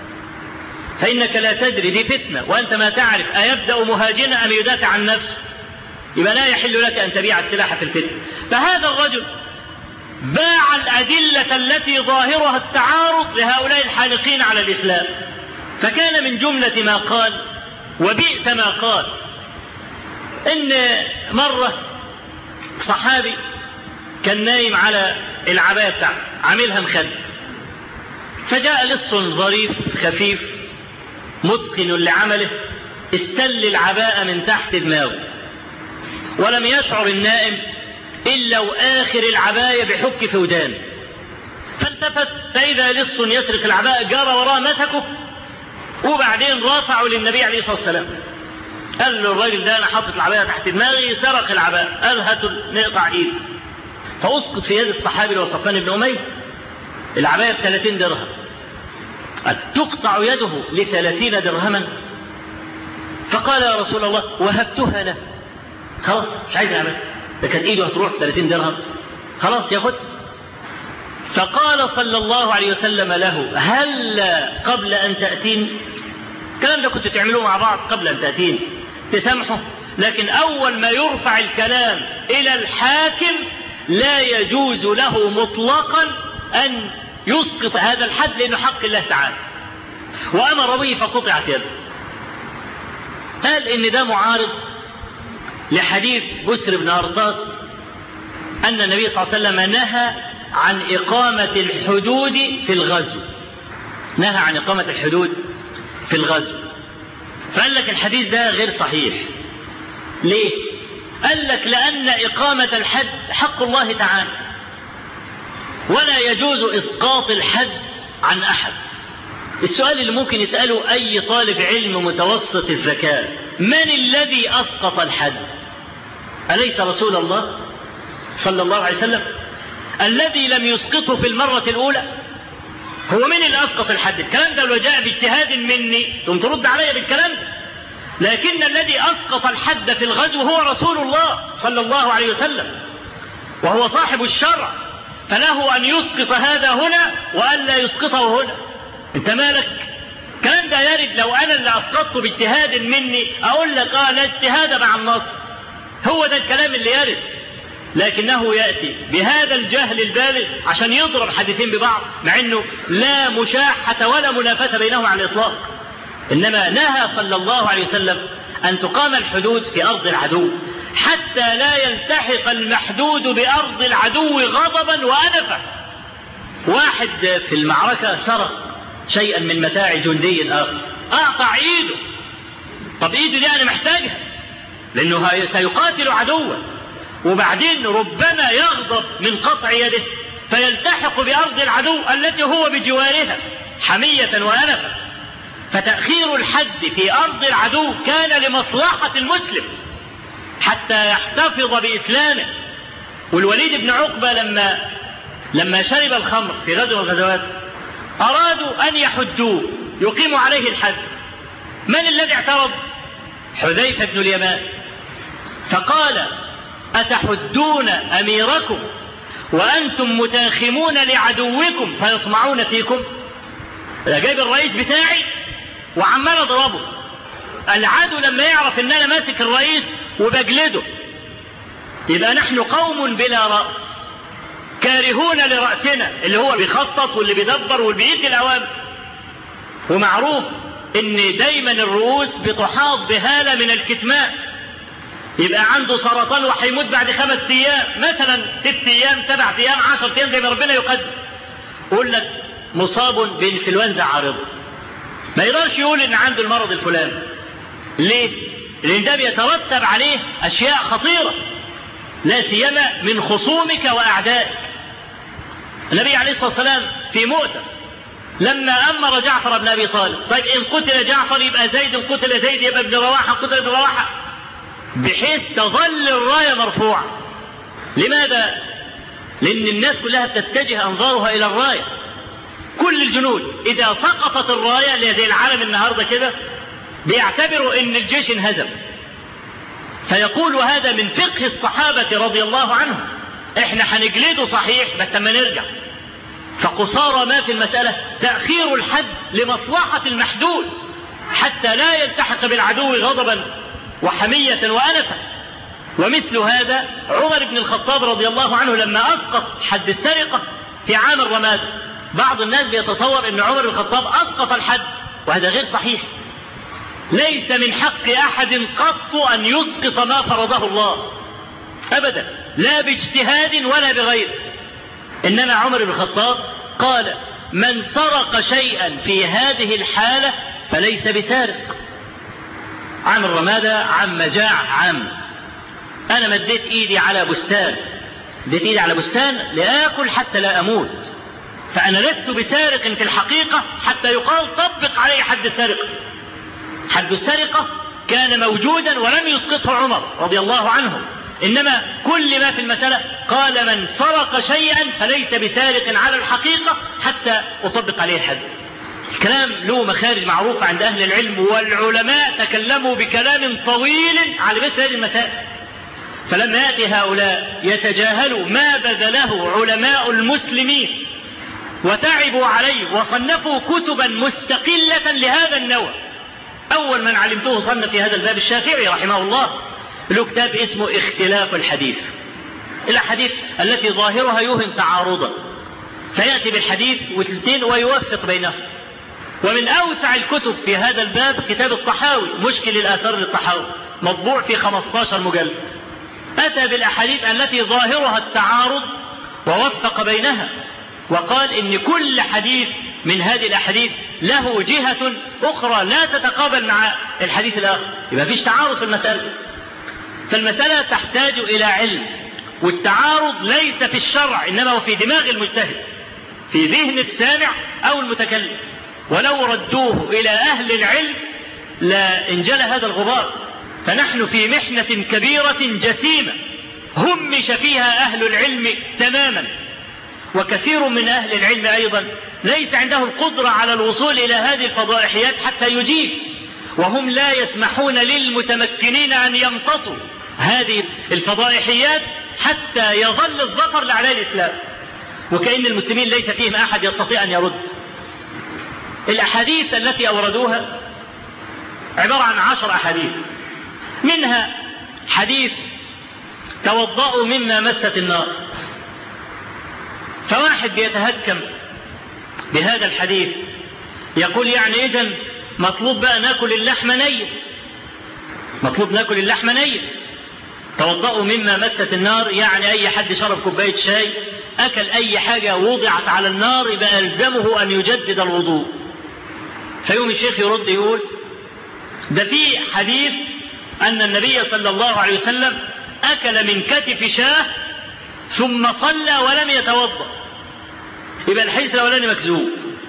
[SPEAKER 3] فإنك لا تدري، دي فتنة وأنت ما تعرف أيبدأ مهاجنا أم يدافع عن نفسه، يبقى لا يحل لك أن تبيع السلاح في الفتنة. فهذا الرجل باع الأدلة التي ظاهرها التعارض لهؤلاء الحالقين على الإسلام. فكان من جملة ما قال: وبئس ما قال، إن مرة صحابي كان نايم على العباية بتاعه عاملها مخد، فجاء لص ظريف خفيف متقن لعمله استل العباءة من تحت دماغه، ولم يشعر النائم إلا وآخر العباية بحك في ودانه، فالتفت فإذا لص يسرق العباءة، جرى وراه مسكه وبعدين رافعه للنبي عليه الصلاة والسلام. قال له الراجل ده أنا حاطط العباية تحت دماغي سرق العباءة، قال هاتوا نقطع إيده. فأسقط في يد الصحابي اللي هو صفوان بن أمية العباية ب30 درهم. قال تقطع يده ل30 درهما؟ فقال يا رسول الله وهبتها له، خلاص مش عايز العباية، ده كانت إيده هتروح 30 درهم، خلاص ياخد. فقال صلى الله عليه وسلم له هل قبل أن تأتين؟ الكلام ده كنت تعملوه مع بعض قبل أن تأتين تسامحه، لكن أول ما يرفع الكلام إلى الحاكم لا يجوز له مطلقا أن يسقط هذا الحد لأنه حق الله تعالى، وأمر به فقطعت يده. قال إن ده معارض لحديث بسر بن أرطاط أن النبي صلى الله عليه وسلم نهى عن إقامة الحدود في الغزو، نهى عن إقامة الحدود في الغزو. فقال لك الحديث ده غير صحيح. ليه؟ قال لك لأن إقامة الحد حق الله تعالى، ولا يجوز إسقاط الحد عن أحد. السؤال اللي ممكن يسأله أي طالب علم متوسط الذكاء، من الذي أسقط الحد؟ أليس رسول الله صلى الله عليه وسلم الذي لم يسقطه في المرة الأولى؟ هو من اللي أسقط الحد؟ الكلام ده لو جاء باجتهاد مني ثم ترد علي بالكلام ده، لكن الذي أسقط الحد في الغزو هو رسول الله صلى الله عليه وسلم، وهو صاحب الشرع، فله أن يسقط هذا هنا وألا يسقطه هنا. انت مالك؟ الكلام ده يرد لو أنا اللي أسقطته باجتهاد مني أقول لك لا اجتهاد مع النص، هو ده الكلام اللي يرد، لكنه يأتي بهذا الجهل البالغ عشان يضرب حديثين ببعض، مع أنه لا مشاحة ولا منافسة بينهما على الإطلاق. إنما نهى صلى الله عليه وسلم أن تقام الحدود في أرض العدو حتى لا يلتحق المحدود بأرض العدو غضبا وأنفا. واحد في المعركة سرق شيئا من متاع جندي آخر، أقطع إيده. طب إيده دي أنا محتاجها لأنه سيقاتل عدوا، وبعدين ربما يغضب من قطع يده فيلتحق بأرض العدو التي هو بجوارها حمية وأنفا. فتأخير الحد في أرض العدو كان لمصلحة المسلم حتى يحتفظ بإسلامه. والوليد بن عقبة لما شرب الخمر في غزوة من الغزوات أرادوا أن يحدوه يقيموا عليه الحد. من الذي اعترض؟ حذيفة بن اليمان. فقال أتحدون أميركم وأنتم متاخمون لعدوكم فيطمعون فيكم؟ جايب الرئيس بتاعي وعمال اضربه. العدو لما يعرف ان انا ماسك الرئيس وبجلده يبقى نحن قوم بلا رأس كارهون لرأسنا اللي هو بيخطط واللي بيدبر واللي بيدي الأوامر. ومعروف ان دايما الرؤوس بتحاط بهالة من الكتمان، يبقى عنده سرطان وهيموت بعد 5 أيام مثلا، 6 أيام 7 أيام 10 أيام زي ما ربنا يقدر. يقول لك مصاب بإنفلونزا عارضة، ما يقدرش يقول ان عنده المرض الفلاني. ليه؟ لان ده بيترتب عليه اشياء خطيرة لا سيما من خصومك واعدائك. النبي عليه الصلاة والسلام في مؤتة لما امر جعفر بن ابي طالب، طيب ان قتل جعفر يبقى زيد، ان قتل زيد يبقى ابن رواحة، قتل ابن رواحة، بحيث تظل الراية مرفوعة. لماذا؟ لان الناس كلها تتجه انظارها الى الراية. كل الجنود إذا سقطت الراية اللي زي العالم النهاردة كده بيعتبروا إن الجيش انهزم، فيقول هذا من فقه الصحابة رضي الله عنهم، إحنا هنجلده صحيح بس لما نرجع. فقصارى ما في المسألة تأخير الحد لمصلحة المحدود حتى لا يلتحق بالعدو غضبا وحمية وأنفا. ومثل هذا عمر بن الخطاب رضي الله عنه لما أسقط حد السرقة في عام الرماد، بعض الناس بيتصور ان عمر بن الخطاب اسقط الحد، وهذا غير صحيح. ليس من حق أحد قط أن يسقط ما فرضه الله أبدا، لا باجتهاد ولا بغيره. إنما عمر بن الخطاب قال: من سرق شيئا في هذه الحالة فليس بسارق. عام الرمادة عام مجاعة، عام أنا مديت إيدي على بستان، مديت إيدي على بستان لآكل حتى لا أموت، فأنا لست بسارق في الحقيقة حتى يقال طبق عليه حد السرقة. حد السرقة كان موجودا ولم يسقطه عمر رضي الله عنه، إنما كل ما في المسألة قال: من سرق شيئا فليس بسارق على الحقيقة حتى أطبق عليه الحد. الكلام له مخارج معروفة عند أهل العلم، والعلماء تكلموا بكلام طويل على مثل هذه المسائل. فلما يأتي هؤلاء يتجاهلوا ما بذله علماء المسلمين وتعبوا عليه وصنفوا كتبا مستقلة لهذا النوع. أول من علمته صنف في هذا الباب الشافعي رحمه الله، له كتاب اسمه اختلاف الحديث، الأحاديث التي ظاهرها يوهم تعارضا، فيأتي بالحديث وتلتين ويوفق بينهم. ومن أوسع الكتب في هذا الباب كتاب الطحاوي، مشكل الآثار للطحاوي، مطبوع في 15 مجلد، أتى بالأحاديث التي ظاهرها التعارض ووفق بينها، وقال إن كل حديث من هذه الأحاديث له جهة أخرى لا تتقابل مع الحديث الآخر، يبقى فيش تعارض في المسألة. فالمسألة تحتاج إلى علم، والتعارض ليس في الشرع إنما هو في دماغ المجتهد، في ذهن السامع أو المتكلم. ولو ردوه إلى أهل العلم لانجلى هذا الغبار. فنحن في محنة كبيرة جسيمة همش فيها أهل العلم تماما، وكثير من أهل العلم أيضا ليس عنده القدرة على الوصول إلى هذه الفضائحيات حتى يجيب، وهم لا يسمحون للمتمكنين أن يمتطوا هذه الفضائحيات حتى يظل الظفر لأعداء الإسلام، وكأن المسلمين ليس فيهم أحد يستطيع أن يرد. الأحاديث التي أوردوها عبارة عن 10 أحاديث، منها حديث توضأوا مما مست النار. فواحد بيتهكم بهذا الحديث يقول يعني إذن مطلوب بقى ناكل اللحم نية، مطلوب ناكل اللحم نية. توضأوا مما مست النار يعني أي حد شرب كوباية شاي أكل أي حاجة وضعت على النار يبقى ألزمه أن يجدد الوضوء. فيوم الشيخ يرد يقول ده في حديث أن النبي صلى الله عليه وسلم أكل من كتف شاه ثم صلى ولم يتوضأ، يبقى الحديث الأولاني مكذوب.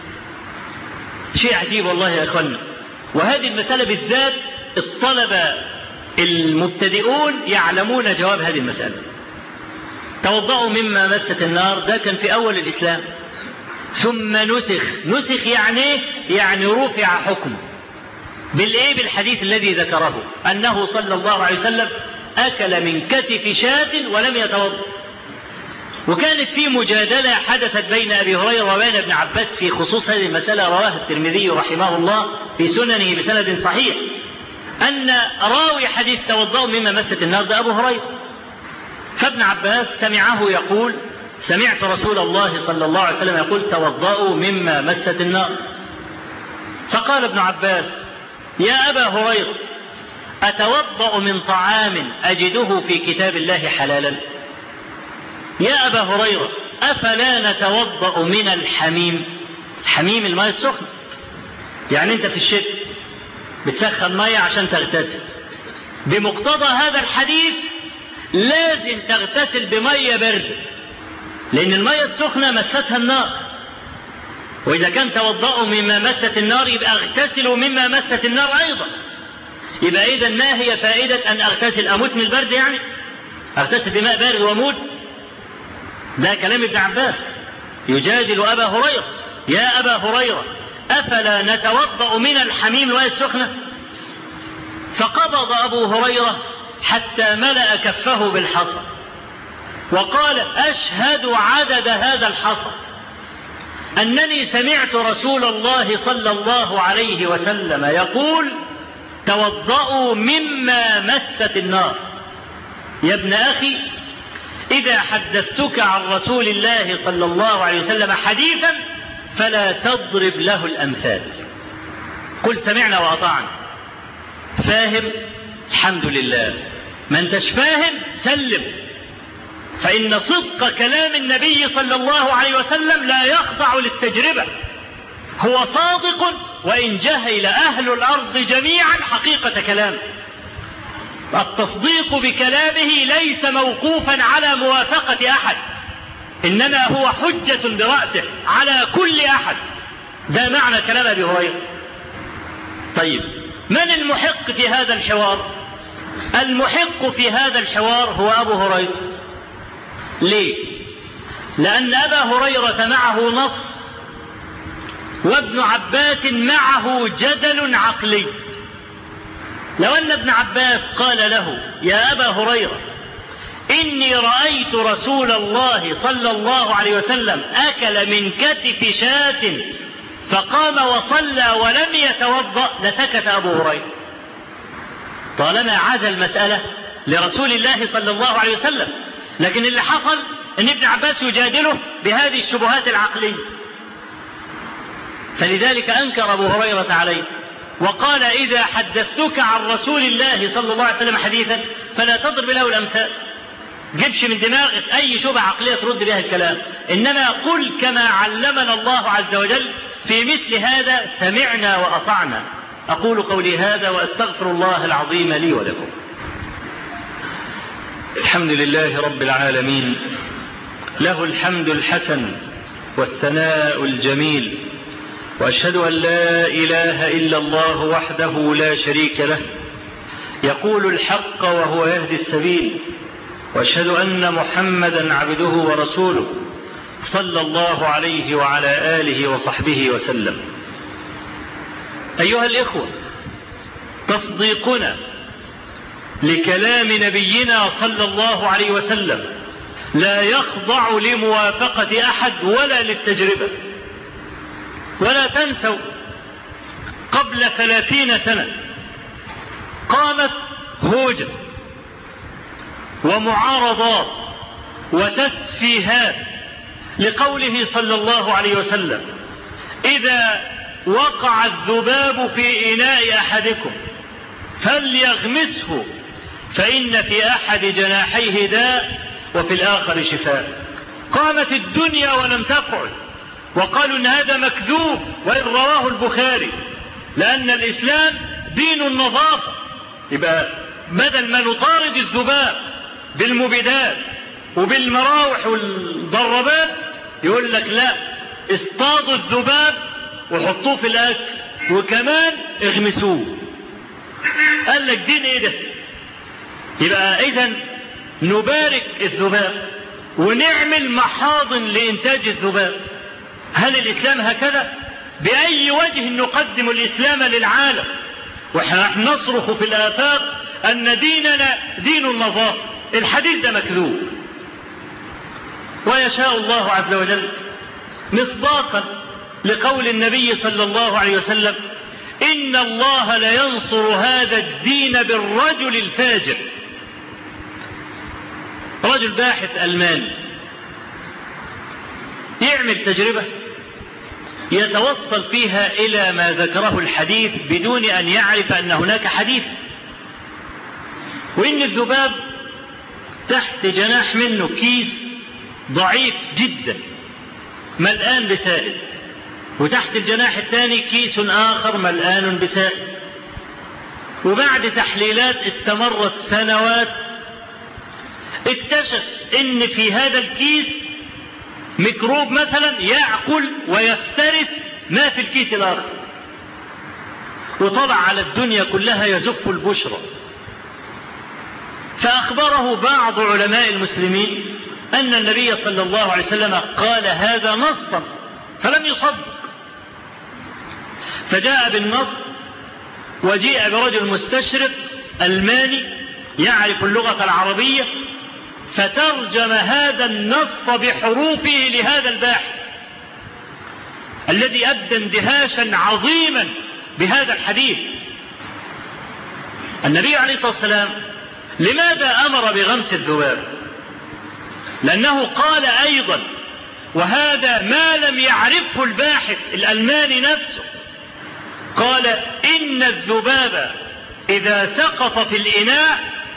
[SPEAKER 3] شيء عجيب والله يا أخوانا. وهذه المسألة بالذات الطلبة المبتدئون يعلمون جواب هذه المسألة. توضأوا مما مست النار ده كان في أول الإسلام، ثم نسخ يعني رفع حكم بالإيه؟ بالحديث الذي ذكره أنه صلى الله عليه وسلم أكل من كتف شاة ولم يتوضأ. وكانت في مجادلة حدثت بين أبي هريرة وبين ابن عباس في خصوص هذه المسألة، رواها الترمذي رحمه الله في سننه بسند صحيح، أن راوي حديث توضأوا مما مست النار ده أبو هريرة، فابن عباس سمعه يقول سمعت رسول الله صلى الله عليه وسلم يقول توضأوا مما مست النار. فقال ابن عباس يا أبا هريرة أتوضأ من طعام أجده في كتاب الله حلالا؟ يا أبا هريرة أفلا نتوضأ من الحميم؟ الحميم الماء السخن، يعني أنت في الشتاء بتسخن ماء عشان تغتسل، بمقتضى هذا الحديث لازم تغتسل بمية برد، لأن المية السخنة مستها النار، وإذا كان توضأوا مما مست النار يبقى اغتسلوا مما مست النار أيضا. يبقى إذا ما هي فائدة أن أغتسل؟ أموت من البرد يعني؟ أغتسل بماء بارد وأموت؟ ده كلام ابن عباس يجادل أبا هريرة. يا أبا هريرة أفلا نتوضأ من الحميم الماء السخنة؟ فقبض أبو هريرة حتى ملأ كفه بالحصى وقال أشهد عدد هذا الحصى أنني سمعت رسول الله صلى الله عليه وسلم يقول توضأوا مما مست النار. يا ابن أخي إذا حدثتك عن رسول الله صلى الله عليه وسلم حديثا فلا تضرب له الأمثال، قل سمعنا وأطعنا. فاهم؟ الحمد لله. ما انتش فاهم سلم، فإن صدق كلام النبي صلى الله عليه وسلم لا يخضع للتجربة، هو صادق وإن جهل أهل الأرض جميعا حقيقة كلامه. التصديق بكلامه ليس موقوفا على موافقة أحد، إنما هو حجة برأسه على كل أحد. ده معنى كلام أبي هريرة. طيب، من المحق في هذا الحوار؟ المحق في هذا الحوار هو أبو هريرة. ليه؟ لأن أبا هريرة معه نص، وابن عباس معه جدل عقلي. لو أن ابن عباس قال له: يا أبا هريرة، إني رأيت رسول الله صلى الله عليه وسلم أكل من كتف شاة فقام وصلى ولم يتوضأ، لسكت أبو هريرة، طالما عاد المسألة لرسول الله صلى الله عليه وسلم. لكن اللي حصل أن ابن عباس يجادله بهذه الشبهات العقلية، فلذلك أنكر أبو هريرة عليه وقال: إذا حدثتك عن رسول الله صلى الله عليه وسلم حديثا فلا تضرب له الأمثال، جبش من دماغك أي شبهة عقلية ترد بها الكلام، إنما قل كما علمنا الله عز وجل في مثل هذا: سمعنا وأطعنا. أقول قولي هذا وأستغفر الله العظيم لي ولكم.
[SPEAKER 4] الحمد لله رب العالمين، له الحمد الحسن والثناء الجميل، وأشهد أن لا إله إلا الله وحده لا شريك له، يقول الحق وهو يهدي السبيل، وأشهد أن محمدا عبده ورسوله صلى الله عليه وعلى آله وصحبه وسلم. أيها الإخوة، تصديقنا لكلام نبينا صلى الله عليه وسلم لا يخضع لموافقة أحد ولا للتجربة. ولا تنسوا، قبل 30 سنة قامت هوجة ومعارضات وتسفيهات لقوله صلى الله عليه وسلم: إذا وقع الذباب في إناء أحدكم فليغمسه فإن في أحد جناحيه داء وفي الآخر شفاء. قامت الدنيا ولم تقعد، وقالوا إن هذا مكذوب، وإن رواه البخاري، لأن الإسلام دين النظافة. يبقى بدل ما نطارد الذباب بالمبيدات وبالمراوح والضربات، يقول لك لا، اصطادوا الذباب وحطوه في الأكل وكمان اغمسوه. قال لك دين ايه ده؟ يبقى إذن نبارك الذباب ونعمل محاضن لإنتاج الذباب. هل الإسلام هكذا؟ بأي وجه نقدم الإسلام للعالم ونحن نصرخ في الآفاق أن ديننا دين النظافة؟ الحديث ده مكذوب. ويشاء الله عز وجل مصداقا لقول النبي صلى الله عليه وسلم: إن الله لينصر هذا الدين بالرجل الفاجر. رجل باحث ألماني يعمل تجربة يتوصل فيها إلى ما ذكره الحديث بدون أن يعرف أن هناك حديث، وإن الذباب تحت جناح منه كيس ضعيف جدا ملآن بسائل، وتحت الجناح الثاني كيس آخر ملآن بسائل. وبعد تحليلات استمرت سنوات اكتشف ان في هذا الكيس ميكروب مثلا يأكل ويفترس ما في الكيس الآخر، وطلع على الدنيا كلها يزف البشرى. فأخبره بعض علماء المسلمين أن النبي صلى الله عليه وسلم قال هذا نصا، فلم يصدق. فجاء بالنص، وجيء برجل مستشرق ألماني يعرف اللغة العربية، فترجم هذا النص بحروفه لهذا الباحث الذي أبدى اندهاشا عظيما بهذا الحديث. النبي عليه الصلاة والسلام لماذا أمر بغمس الذباب؟ لأنه قال أيضا، وهذا ما لم يعرفه الباحث الألماني نفسه، قال: إن الذباب
[SPEAKER 3] إذا سقط في الإناء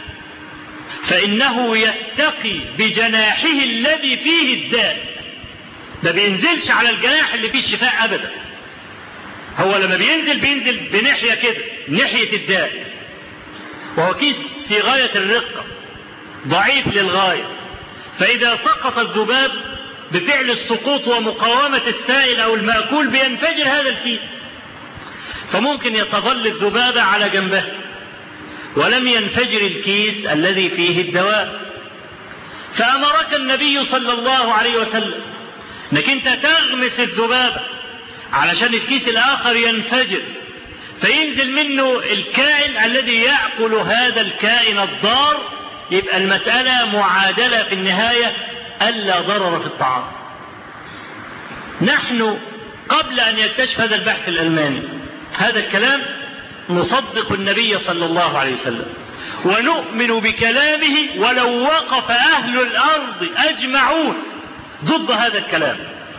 [SPEAKER 3] فإنه يتقي بجناحه الذي فيه الداء، ما بينزلش على الجناح اللي فيه الشفاء أبدا. هو لما بينزل بناحية كده، ناحية الداء، وهو كيس في غاية الرقة، ضعيف للغاية. فإذا سقط الذباب بفعل السقوط ومقاومة السائل أو المأكول بينفجر هذا الكيس، فممكن يتظل الذبابة على جنبه ولم ينفجر الكيس الذي فيه الدواء. فأمرك النبي صلى الله عليه وسلم انك انت تغمس الذبابة علشان الكيس الآخر ينفجر فينزل منه الكائن الذي يأكل هذا الكائن الضار. يبقى المسألة معادلة في النهاية، ألا ضرر في الطعام. نحن قبل أن يكتشف هذا البحث الألماني هذا الكلام نصدق النبي صلى الله عليه وسلم ونؤمن بكلامه ولو وقف أهل الأرض أجمعون ضد هذا الكلام.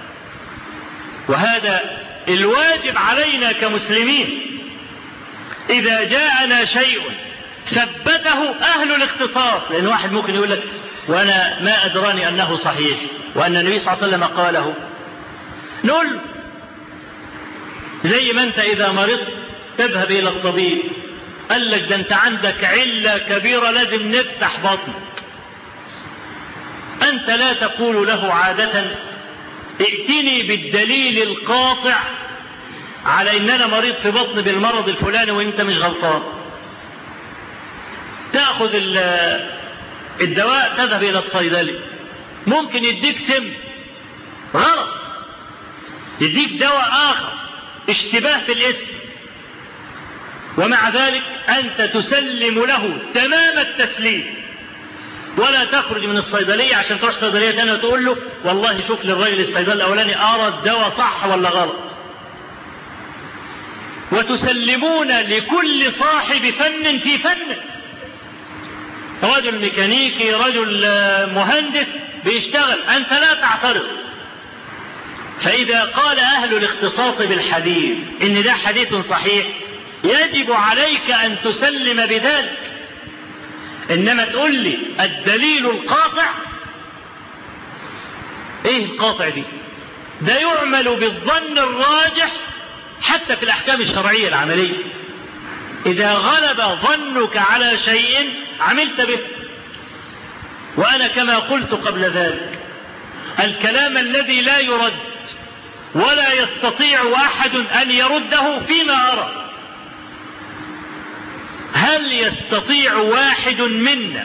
[SPEAKER 3] وهذا الواجب علينا كمسلمين، إذا جاءنا شيء ثبته أهل الاختصاص. لأن واحد ممكن يقول لك وأنا ما أدراني أنه صحيح وأن النبي صلى الله عليه وسلم قاله. نقول زي ما أنت إذا مرضت تذهب إلى الطبيب قال لك ده أنت عندك علة كبيرة لازم نفتح بطنك، أنت لا تقول له عادة ائتني بالدليل القاطع على إن أنا مريض في بطن بالمرض الفلاني وإنت مش غلطان. تأخذ الدواء تذهب إلى الصيدلي، ممكن يديك سم غلط، يديك دواء آخر اشتباه في الاسم، ومع ذلك أنت تسلم له تمام التسليم ولا تخرج من الصيدلية عشان تروح صيدلية تانية وتقول له والله شوف للراجل الصيدلي الأولاني أرى الدواء صح ولا غلط. وتسلمون لكل صاحب فن في فن، رجل ميكانيكي رجل مهندس بيشتغل، أنت لا تعترض. فإذا قال أهل الاختصاص بالحديث إن ده حديث صحيح يجب عليك أن تسلم بذلك. إنما تقول لي الدليل القاطع، إيه القاطع دي؟ ده يعمل بالظن الراجح حتى في الأحكام الشرعية العملية. إذا غلب ظنك على شيء عملت به. وأنا كما قلت قبل ذلك الكلام الذي لا يرد ولا يستطيع أحد أن يرده فيما أرى. هل يستطيع واحد منا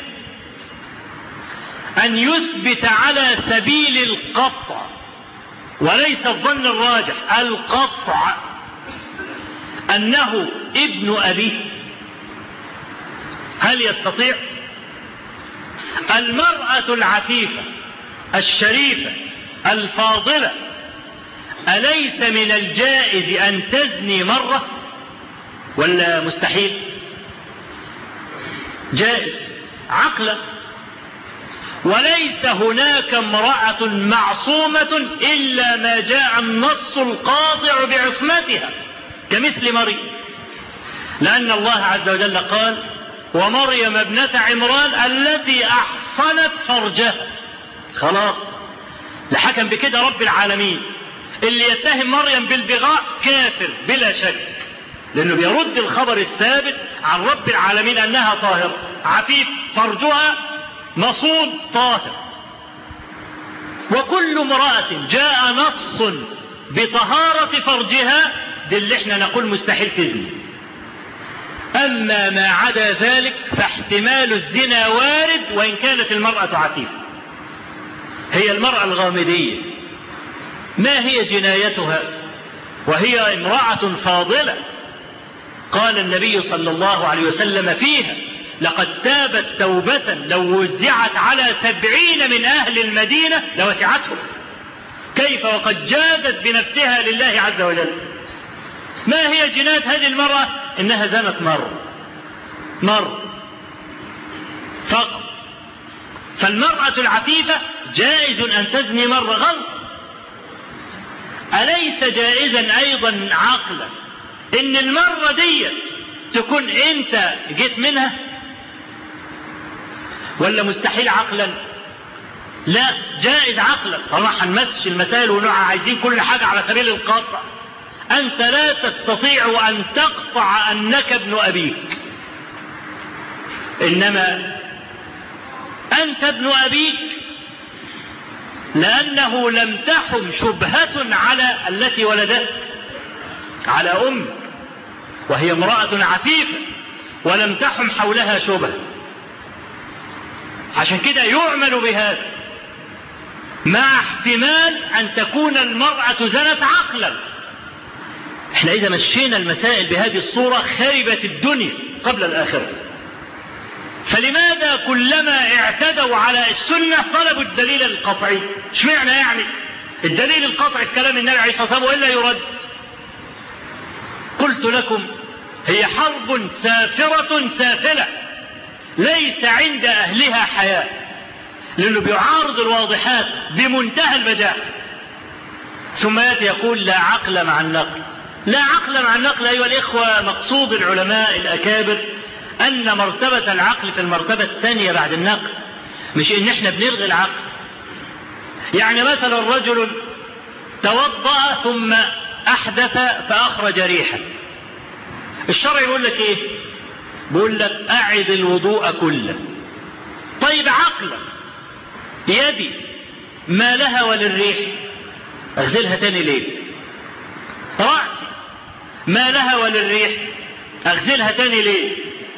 [SPEAKER 3] أن يثبت على سبيل القطع وليس الظن الراجح القطع أنه ابن أبيه؟ هل يستطيع؟ المرأة العفيفة الشريفة الفاضلة أليس من الجائز أن تزني مرة ولا مستحيل؟ جائز عقلا. وليس هناك امرأة معصومة إلا ما جاء النص القاطع بعصمتها كمثل مريم، لأن الله عز وجل قال ومريم ابنة عمران التي أحصنت فرجها. خلاص لحكم بكده رب العالمين. اللي يتهم مريم بالبغاء كافر بلا شك، لأنه بيرد الخبر الثابت عن رب العالمين أنها طاهرة عفيف فرجها مصون طاهر. وكل امرأة جاء نص بطهارة فرجها دي اللي احنا نقول مستحيل تزني. أما ما عدا ذلك فاحتمال الزنا وارد وإن كانت المرأة عفيفة. هي المرأة الغامدية ما هي جنايتها وهي امرأة فاضلة؟ قال النبي صلى الله عليه وسلم فيها لقد تابت توبة لو وزعت على 70 من أهل المدينة لوسعتهم. كيف وقد جادت بنفسها لله عز وجل. ما هي جناية هذه المرأة؟ إنها زنت مرة فقط. فالمرأة العفيفة جائز أن تزني مرة غلط. أليس جائزا أيضا عقلا إن المرة دي تكون انت جيت منها؟ ولا مستحيل عقلا؟ لا، جائز عقلا. طبعا هنمسش المسائل ونوع عايزين كل حاجة على سبيل القطع. أنت لا تستطيع أن تقطع أنك ابن أبيك، إنما أنت ابن أبيك لأنه لم تحم شبهة على التي ولدت على أمك، وهي امرأة عفيفة ولم تحم حولها شبهة. عشان كده يعمل بهذا، مع احتمال أن تكون المرأة زنت عقلا. احنا إذا مشينا المسائل بهذه الصورة خربت الدنيا قبل الآخرة. فلماذا كلما اعتدوا على السنة طلبوا الدليل القطعي؟ اشمعنى يعني الدليل القطعي الكلام النبي عليه الصلاة والسلام وإلا يرد؟ قلت لكم هي حرب سافرة سافلة ليس عند أهلها حياة، لأنه بيعارض الواضحات بمنتهى البجاحة. ثم يأتي يقول لا عقل مع النقل. لا عقل مع النقل أيها الإخوة، مقصود العلماء الأكابر أن مرتبة العقل في المرتبة الثانية بعد النقل، مش إن احنا بنلغي العقل. يعني مثلا رجل توضأ ثم أحدث فأخرج ريحا، الشرع يقول لك إيه؟ بيقول لك أعد الوضوء كله. طيب عقلا يدي ما لها وللريح أغسلها تاني ليه؟ رأسي ما لها وللريح أغسلها تاني ليه؟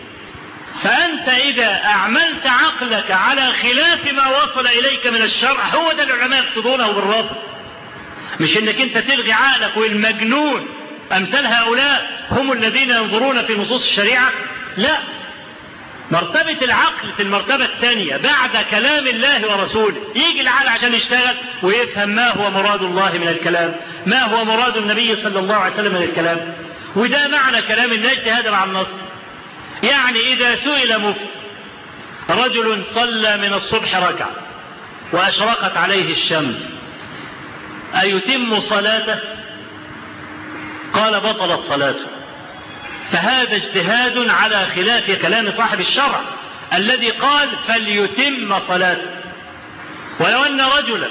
[SPEAKER 3] فأنت إذا أعملت عقلك على خلاف ما وصل إليك من الشرع، هو ده العلماء يقصدونه بالرفض، مش إنك أنت تلغي عقلك. والمجنون أمثال هؤلاء هم الذين ينظرون في نصوص الشريعة. لا، مرتبة العقل في المرتبة الثانية بعد كلام الله ورسوله. يجي العقل عشان يشتغل ويفهم ما هو مراد الله من الكلام، ما هو مراد النبي صلى الله عليه وسلم من الكلام. وده معنى كلام النجد هذا مع النص. يعني إذا سئل مفتي رجل صلى من الصبح ركعة وأشرقت عليه الشمس أيتم صلاته؟ قال بطلت صلاته. فهذا اجتهاد على خلاف كلام صاحب الشرع الذي قال فليتم صلاته. ولو أن رجلا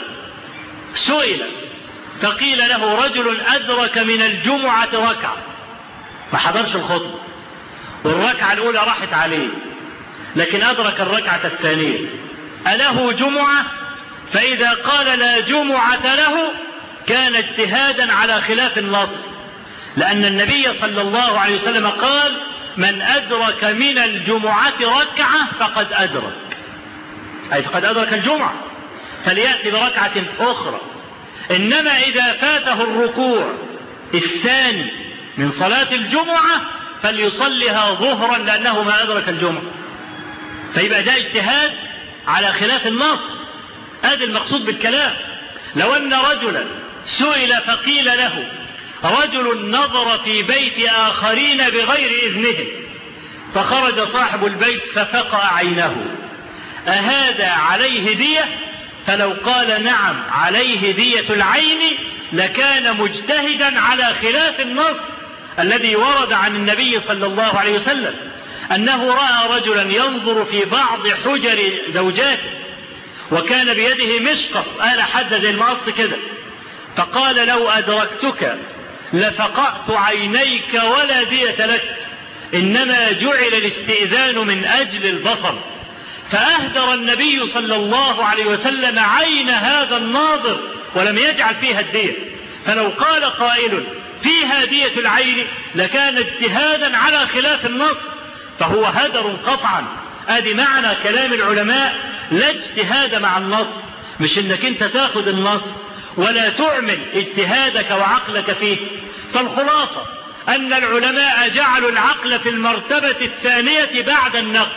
[SPEAKER 3] سئل فقيل له رجل أدرك من الجمعة ركعة، ما حضرش الخطبة والركعة الأولى راحت عليه، لكن أدرك الركعة الثانية، أله جمعة؟ فإذا قال لا جمعة له كان اجتهادا على خلاف النص، لأن النبي صلى الله عليه وسلم قال من أدرك من الجمعة ركعة فقد أدرك، أي فقد أدرك الجمعة، فليأتي بركعة أخرى. إنما إذا فاته الركوع الثاني من صلاة الجمعة فليصليها ظهرا لأنه ما أدرك الجمعة. فيبقى ده اجتهاد على خلاف النص. هذا المقصود بالكلام. لو أن رجلا سئل فقيل له رجل نظر في بيت آخرين بغير إذنهم فخرج صاحب البيت ففقأ عينه، أهذا عليه دية؟ فلو قال نعم عليه دية العين لكان مجتهدا على خلاف النص الذي ورد عن النبي صلى الله عليه وسلم أنه رأى رجلا ينظر في بعض حجر زوجاته وكان بيده مشقص آلة حادة زي المقص كده، فقال لو أدركتك لفقأت عينيك ولا دية لك، إنما جعل الاستئذان من أجل البصر. فأهدر النبي صلى الله عليه وسلم عين هذا الناظر ولم يجعل فيها الدية. فلو قال قائل فيها دية العين لكان اجتهادا على خلاف النص، فهو هدر قطعا. ادي معنى كلام العلماء، لا اجتهاد مع النص، مش انك انت تاخذ النص ولا تعمل اجتهادك وعقلك فيه. فالخلاصة ان العلماء جعلوا العقل في المرتبة الثانية بعد النقل،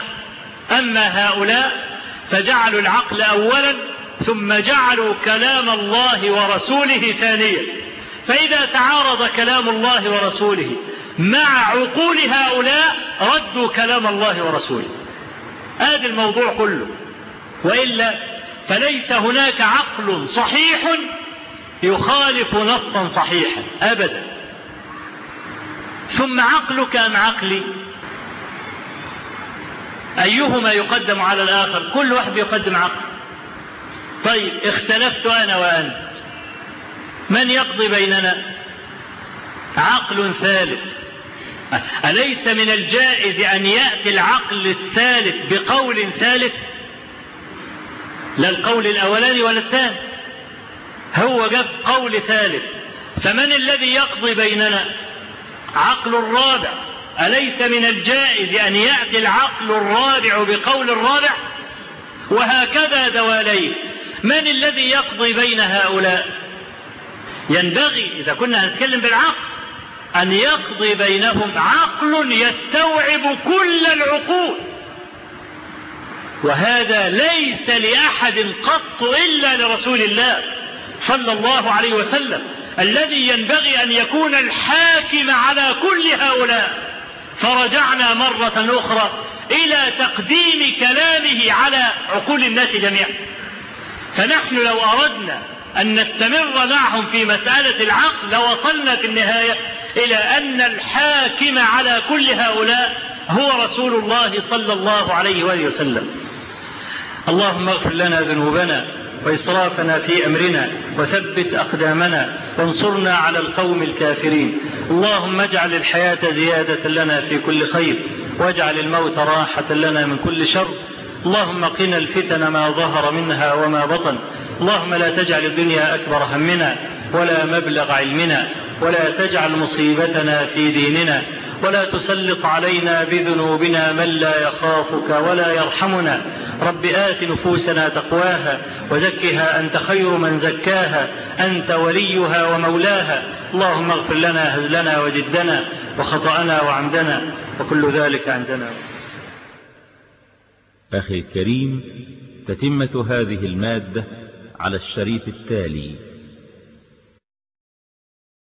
[SPEAKER 3] اما هؤلاء فجعلوا العقل اولا ثم جعلوا كلام الله ورسوله ثانيا. فإذا تعارض كلام الله ورسوله مع عقول هؤلاء ردوا كلام الله ورسوله. هذا الموضوع كله، وإلا فليس هناك عقل صحيح يخالف نصا صحيحا أبدا. ثم عقلك أم عقلي أيهما يقدم على الآخر؟ كل واحد يقدم عقل. طيب اختلفت أنا وأنت، من يقضي بيننا؟ عقل ثالث. أليس من الجائز أن يأتي العقل الثالث بقول ثالث؟ لا القول الأولاني ولا الثاني، هو جاب قول ثالث. فمن الذي يقضي بيننا؟ عقل الرابع. أليس من الجائز أن يأتي العقل الرابع بقول الرابع؟ وهكذا دواليك. من الذي يقضي بين هؤلاء؟ ينبغي إذا كنا هنتكلم بالعقل أن يقضي بينهم عقل يستوعب كل العقول، وهذا ليس لأحد قط إلا لرسول الله صلى الله عليه وسلم، الذي ينبغي أن يكون الحاكم على كل هؤلاء. فرجعنا مرة أخرى إلى تقديم كلامه على عقول الناس جميعا. فنحن لو أردنا أن نستمر معهم في مسألة العقل لوصلنا في النهاية إلى أن الحاكم على كل هؤلاء هو رسول الله صلى الله عليه وآله وسلم. اللهم اغفر لنا ذنوبنا وإسرافنا في أمرنا وثبت أقدامنا وانصرنا على القوم الكافرين. اللهم اجعل الحياة زيادة لنا في كل خير واجعل الموت راحة لنا من كل شر. اللهم قنا الفتن ما ظهر منها وما بطن. اللهم لا تجعل الدنيا أكبر همنا ولا مبلغ علمنا ولا تجعل مصيبتنا في ديننا ولا تسلط علينا بذنوبنا من لا يخافك ولا يرحمنا. رب آت نفوسنا تقواها وزكها أنت خير من زكاها أنت وليها ومولاها. اللهم اغفر لنا هزلنا وجدنا وخطأنا وعمدنا وكل ذلك عندنا.
[SPEAKER 1] أخي الكريم، تتمة هذه المادة على الشريط التالي.